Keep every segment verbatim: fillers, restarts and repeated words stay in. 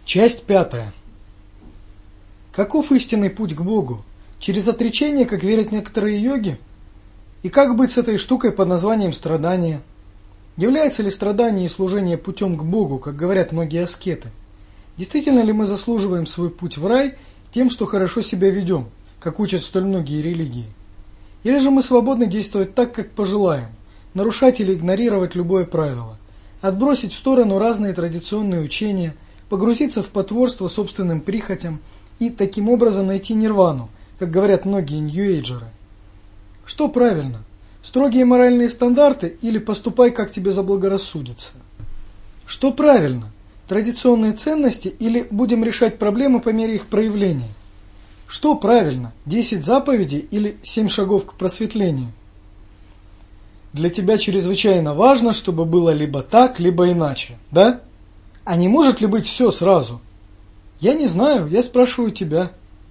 Часть пятая. Каков истинный путь к Богу? Через отречение, как верят некоторые йоги? И как быть с этой штукой под названием страдание? Является ли страдание и служение путем к Богу, как говорят многие аскеты? Действительно ли мы заслуживаем свой путь в рай тем, что хорошо себя ведем, как учат столь многие религии? Или же мы свободны действовать так, как пожелаем, нарушать или игнорировать любое правило, отбросить в сторону разные традиционные учения, погрузиться в потворство собственным прихотям и таким образом найти нирвану, как говорят многие нью-эйджеры? Что правильно? Строгие моральные стандарты или поступай, как тебе заблагорассудится? Что правильно? Традиционные ценности или будем решать проблемы по мере их проявления? Что правильно? десять заповедей или семь шагов к просветлению? Для тебя чрезвычайно важно, чтобы было либо так, либо иначе, да? А не может ли быть все сразу? Я не знаю, я спрашиваю тебя.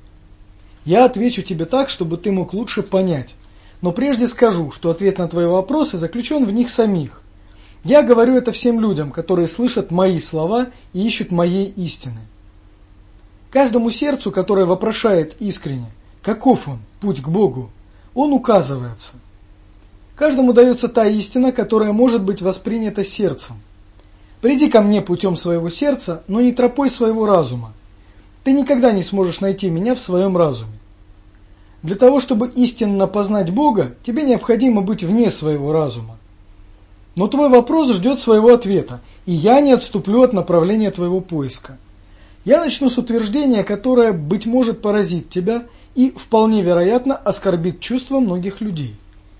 Я отвечу тебе так, чтобы ты мог лучше понять. Но прежде скажу, что ответ на твои вопросы заключен в них самих. Я говорю это всем людям, которые слышат мои слова и ищут моей истины. Каждому сердцу, которое вопрошает искренне, каков он, путь к Богу, он указывается. Каждому дается та истина, которая может быть воспринята сердцем. Приди ко мне путем своего сердца, но не тропой своего разума. Ты никогда не сможешь найти меня в своем разуме. Для того, чтобы истинно познать Бога, тебе необходимо быть вне своего разума. Но твой вопрос ждет своего ответа, и я не отступлю от направления твоего поиска. Я начну с утверждения, которое, быть может, поразит тебя и, вполне вероятно, оскорбит чувства многих людей.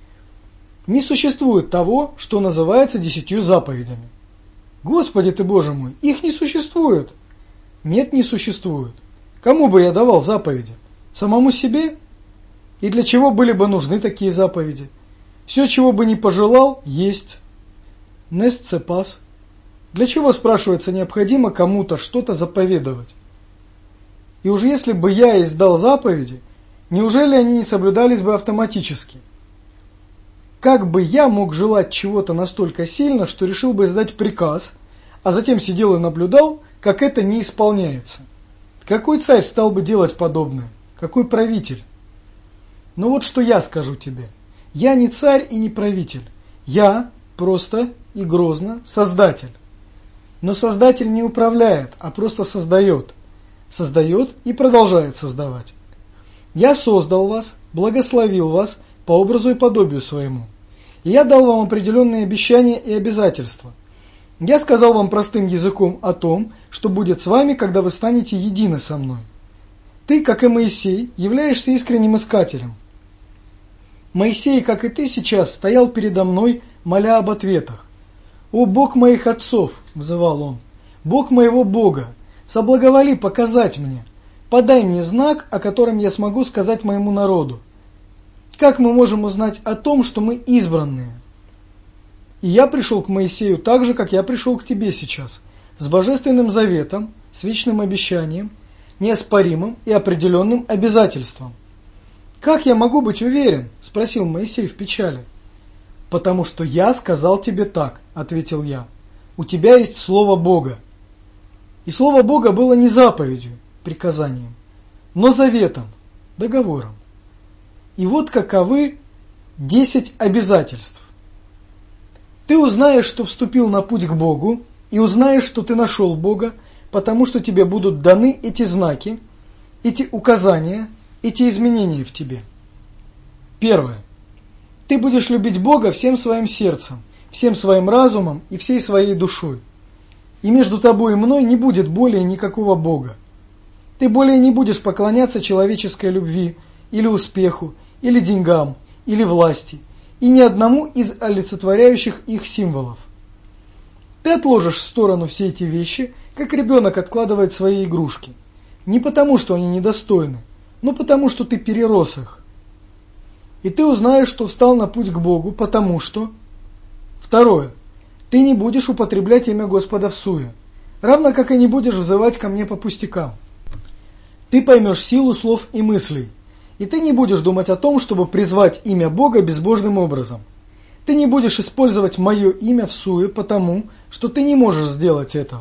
Не существует того, что называется десятью заповедями. Господи ты, Боже мой, их не существует. Нет, не существует. Кому бы я давал заповеди? Самому себе? И для чего были бы нужны такие заповеди? Все, чего бы не пожелал, есть. Нест цепас. Для чего, спрашивается, необходимо кому-то что-то заповедовать? И уж если бы я издал заповеди, неужели они не соблюдались бы автоматически? Как бы я мог желать чего-то настолько сильно, что решил бы издать приказ, а затем сидел и наблюдал, как это не исполняется? Какой царь стал бы делать подобное? Какой правитель? Но вот что я скажу тебе. Я не царь и не правитель. Я просто и грозно создатель. Но создатель не управляет, а просто создает. Создает и продолжает создавать. Я создал вас, благословил вас по образу и подобию своему. И я дал вам определенные обещания и обязательства. Я сказал вам простым языком о том, что будет с вами, когда вы станете едины со мной. Ты, как и Моисей, являешься искренним искателем. Моисей, как и ты сейчас, стоял передо мной, моля об ответах. «О Бог моих отцов!» – взывал он. «Бог моего Бога! Соблаговоли показать мне! Подай мне знак, о котором я смогу сказать моему народу. Как мы можем узнать о том, что мы избранные?» И я пришел к Моисею так же, как я пришел к тебе сейчас, с божественным заветом, с вечным обещанием, неоспоримым и определенным обязательством. «Как я могу быть уверен?» – спросил Моисей в печали. «Потому что я сказал тебе так», – ответил я. «У тебя есть слово Бога». И слово Бога было не заповедью, приказанием, но заветом, договором. И вот каковы десять обязательств. Ты узнаешь, что вступил на путь к Богу, и узнаешь, что ты нашел Бога, потому что тебе будут даны эти знаки, эти указания, эти изменения в тебе. Первое. Ты будешь любить Бога всем своим сердцем, всем своим разумом и всей своей душой. И между тобой и мной не будет более никакого Бога. Ты более не будешь поклоняться человеческой любви, или успеху, или деньгам, или власти, и ни одному из олицетворяющих их символов. Ты отложишь в сторону все эти вещи, как ребенок откладывает свои игрушки. Не потому, что они недостойны, но потому, что ты перерос их. И ты узнаешь, что встал на путь к Богу, потому что... Второе. Ты не будешь употреблять имя Господа всуе, равно как и не будешь взывать ко мне по пустякам. Ты поймешь силу слов и мыслей, и ты не будешь думать о том, чтобы призвать имя Бога безбожным образом. Ты не будешь использовать мое имя всуе потому, что ты не можешь сделать этого,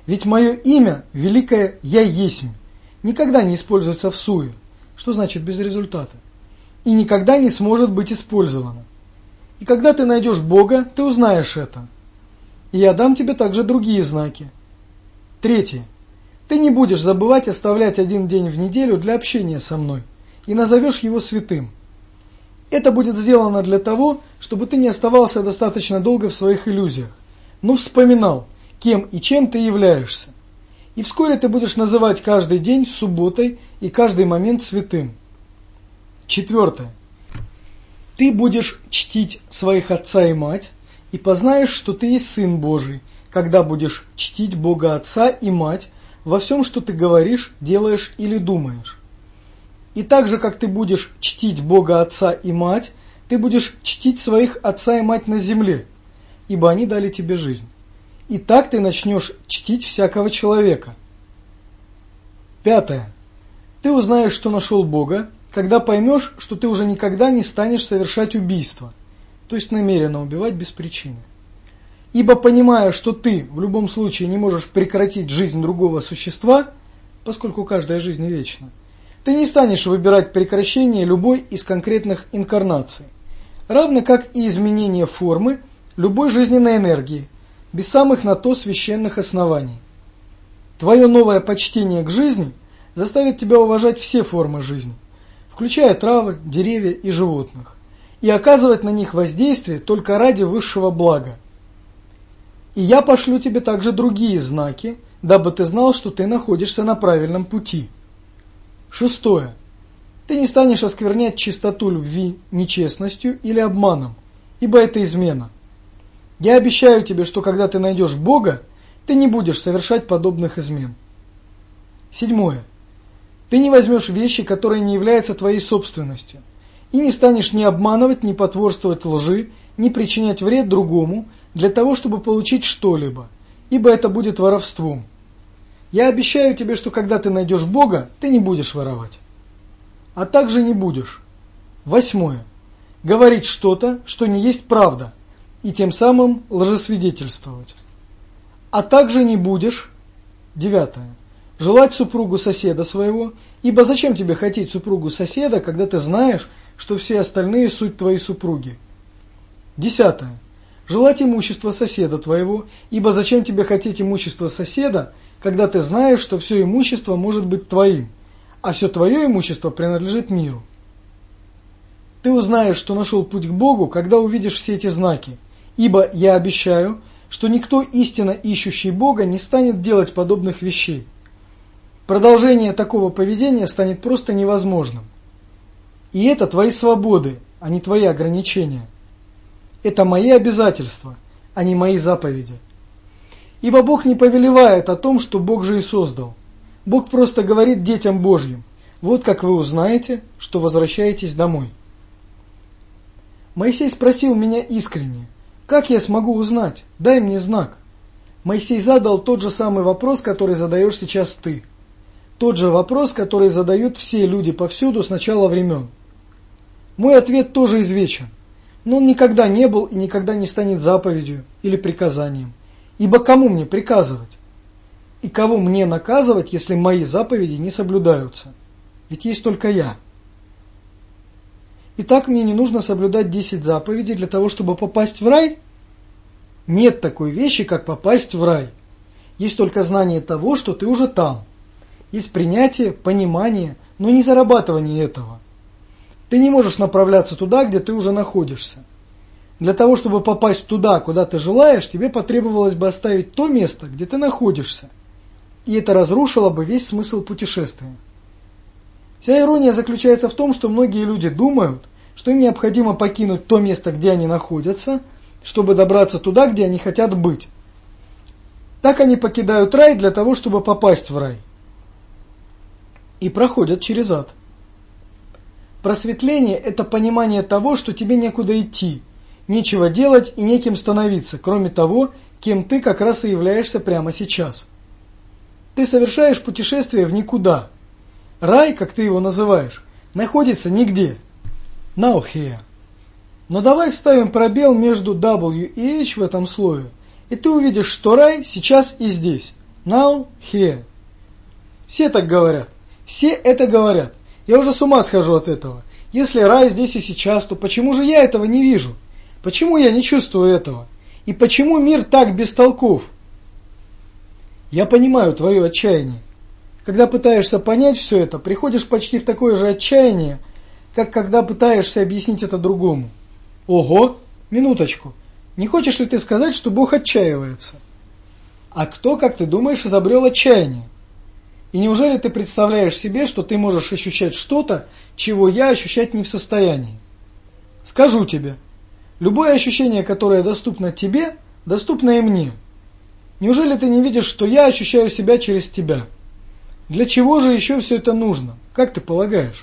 Ведь мое имя, великое «Я есмь», никогда не используется всуе, что значит без результата, и никогда не сможет быть использовано. И когда ты найдешь Бога, ты узнаешь это. И я дам тебе также другие знаки. Третье. Ты не будешь забывать оставлять один день в неделю для общения со мной и назовешь его святым. Это будет сделано для того, чтобы ты не оставался достаточно долго в своих иллюзиях, но вспоминал, кем и чем ты являешься. И вскоре ты будешь называть каждый день субботой и каждый момент святым. Четвертое. Ты будешь чтить своих отца и мать, и познаешь, что ты есть Сын Божий, когда будешь чтить Бога Отца и Мать во всем, что ты говоришь, делаешь или думаешь. И так же, как ты будешь чтить Бога Отца и Мать, ты будешь чтить своих отца и мать на земле, ибо они дали тебе жизнь. И так ты начнешь чтить всякого человека. Пятое. Ты узнаешь, что нашел Бога, когда поймешь, что ты уже никогда не станешь совершать убийство, то есть намеренно убивать без причины. Ибо понимая, что ты в любом случае не можешь прекратить жизнь другого существа, поскольку каждая жизнь вечна, ты не станешь выбирать прекращение любой из конкретных инкарнаций, равно как и изменение формы любой жизненной энергии, без самых на то священных оснований. Твое новое почтение к жизни заставит тебя уважать все формы жизни, включая травы, деревья и животных, и оказывать на них воздействие только ради высшего блага. И я пошлю тебе также другие знаки, дабы ты знал, что ты находишься на правильном пути. Шестое. Ты не станешь осквернять чистоту любви нечестностью или обманом, ибо это измена. Я обещаю тебе, что когда ты найдешь Бога, ты не будешь совершать подобных измен. Седьмое. Ты не возьмешь вещи, которые не являются твоей собственностью, и не станешь ни обманывать, ни потворствовать лжи, ни причинять вред другому для того, чтобы получить что-либо, ибо это будет воровством. Я обещаю тебе, что когда ты найдешь Бога, ты не будешь воровать. А также не будешь. Восьмое. Говорить что-то, что не есть правда, и тем самым лжесвидетельствовать. А также не будешь. Девятое. Желать супругу соседа своего, ибо зачем тебе хотеть супругу соседа, когда ты знаешь, что все остальные суть твои супруги? Десятое. Желать имущество соседа твоего, ибо зачем тебе хотеть имущество соседа, когда ты знаешь, что все имущество может быть твоим, а все твое имущество принадлежит миру. Ты узнаешь, что нашел путь к Богу, когда увидишь все эти знаки, ибо я обещаю, что никто истинно ищущий Бога не станет делать подобных вещей. Продолжение такого поведения станет просто невозможным. И это твои свободы, а не твои ограничения. Это мои обязательства, а не мои заповеди. Ибо Бог не повелевает о том, что Бог же и создал. Бог просто говорит детям Божьим: вот как вы узнаете, что возвращаетесь домой. Моисей спросил меня искренне: как я смогу узнать? Дай мне знак. Моисей задал тот же самый вопрос, который задаешь сейчас ты. Тот же вопрос, который задают все люди повсюду с начала времен. Мой ответ тоже извечен, но он никогда не был и никогда не станет заповедью или приказанием. Ибо кому мне приказывать? И кого мне наказывать, если мои заповеди не соблюдаются? Ведь есть только я. Итак, мне не нужно соблюдать десять заповедей для того, чтобы попасть в рай? Нет такой вещи, как попасть в рай. Есть только знание того, что ты уже там. Есть принятие, понимание, но не зарабатывание этого. Ты не можешь направляться туда, где ты уже находишься. Для того, чтобы попасть туда, куда ты желаешь, тебе потребовалось бы оставить то место, где ты находишься. И это разрушило бы весь смысл путешествия. Вся ирония заключается в том, что многие люди думают, что им необходимо покинуть то место, где они находятся, чтобы добраться туда, где они хотят быть. Так они покидают рай для того, чтобы попасть в рай. И проходят через ад. Просветление – это понимание того, что тебе некуда идти, нечего делать и некем становиться, кроме того, кем ты как раз и являешься прямо сейчас. Ты совершаешь путешествие в никуда. Рай, как ты его называешь, находится нигде. Now here. Но давай вставим пробел между W и H в этом слове, и ты увидишь, что рай сейчас и здесь. Now, here. Все так говорят. Все это говорят. Я уже с ума схожу от этого. Если рай здесь и сейчас, то почему же я этого не вижу? Почему я не чувствую этого? И почему мир так бестолков? Я понимаю твое отчаяние. Когда пытаешься понять все это, приходишь почти в такое же отчаяние, как когда пытаешься объяснить это другому. Ого, минуточку. Не хочешь ли ты сказать, что Бог отчаивается? А кто, как ты думаешь, изобрел отчаяние? И неужели ты представляешь себе, что ты можешь ощущать что-то, чего я ощущать не в состоянии? Скажу тебе, любое ощущение, которое доступно тебе, доступно и мне. Неужели ты не видишь, что я ощущаю себя через тебя? Для чего же еще все это нужно? Как ты полагаешь?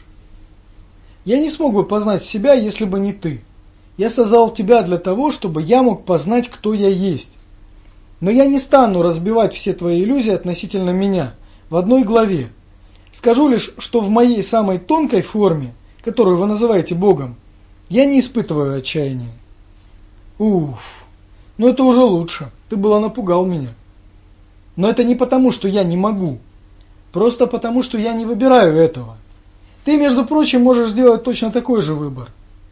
Я не смог бы познать себя, если бы не ты. Я создал тебя для того, чтобы я мог познать, кто я есть. Но я не стану разбивать все твои иллюзии относительно меня в одной главе. Скажу лишь, что в моей самой тонкой форме, которую вы называете Богом, я не испытываю отчаяния. Уф, ну это уже лучше, ты было напугал меня. Но это не потому, что я не могу, просто потому, что я не выбираю этого. Ты, между прочим, можешь сделать точно такой же выбор.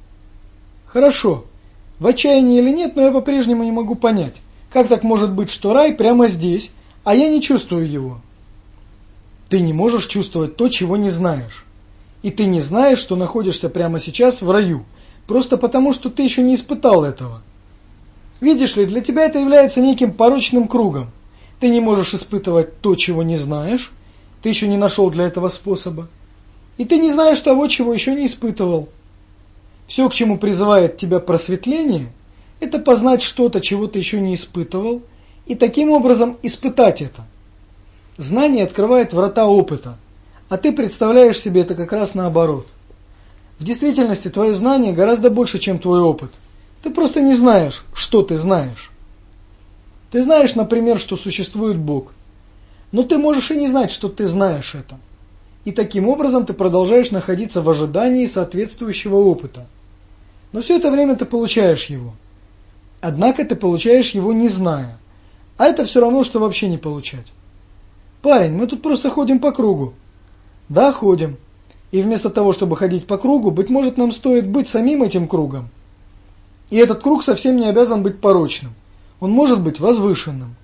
Хорошо, в отчаянии или нет, но я по-прежнему не могу понять, как так может быть, что рай прямо здесь, а я не чувствую его. Ты не можешь чувствовать то, чего не знаешь. И ты не знаешь, что находишься прямо сейчас в раю, просто потому, что ты еще не испытал этого. Видишь ли, для тебя это является неким порочным кругом. Ты не можешь испытывать то, чего не знаешь, ты еще не нашел для этого способа. И ты не знаешь того, чего еще не испытывал. Все, к чему призывает тебя просветление, это познать что-то, чего ты еще не испытывал, и таким образом испытать это. Знание открывает врата опыта, а ты представляешь себе это как раз наоборот. В действительности твое знание гораздо больше, чем твой опыт. Ты просто не знаешь, что ты знаешь. Ты знаешь, например, что существует Бог, но ты можешь и не знать, что ты знаешь это. И таким образом ты продолжаешь находиться в ожидании соответствующего опыта. Но все это время ты получаешь его. Однако ты получаешь его не зная. А это все равно, что вообще не получать. Парень, мы тут просто ходим по кругу. Да, ходим. И вместо того, чтобы ходить по кругу, быть может, нам стоит быть самим этим кругом. И этот круг совсем не обязан быть порочным. Он может быть возвышенным.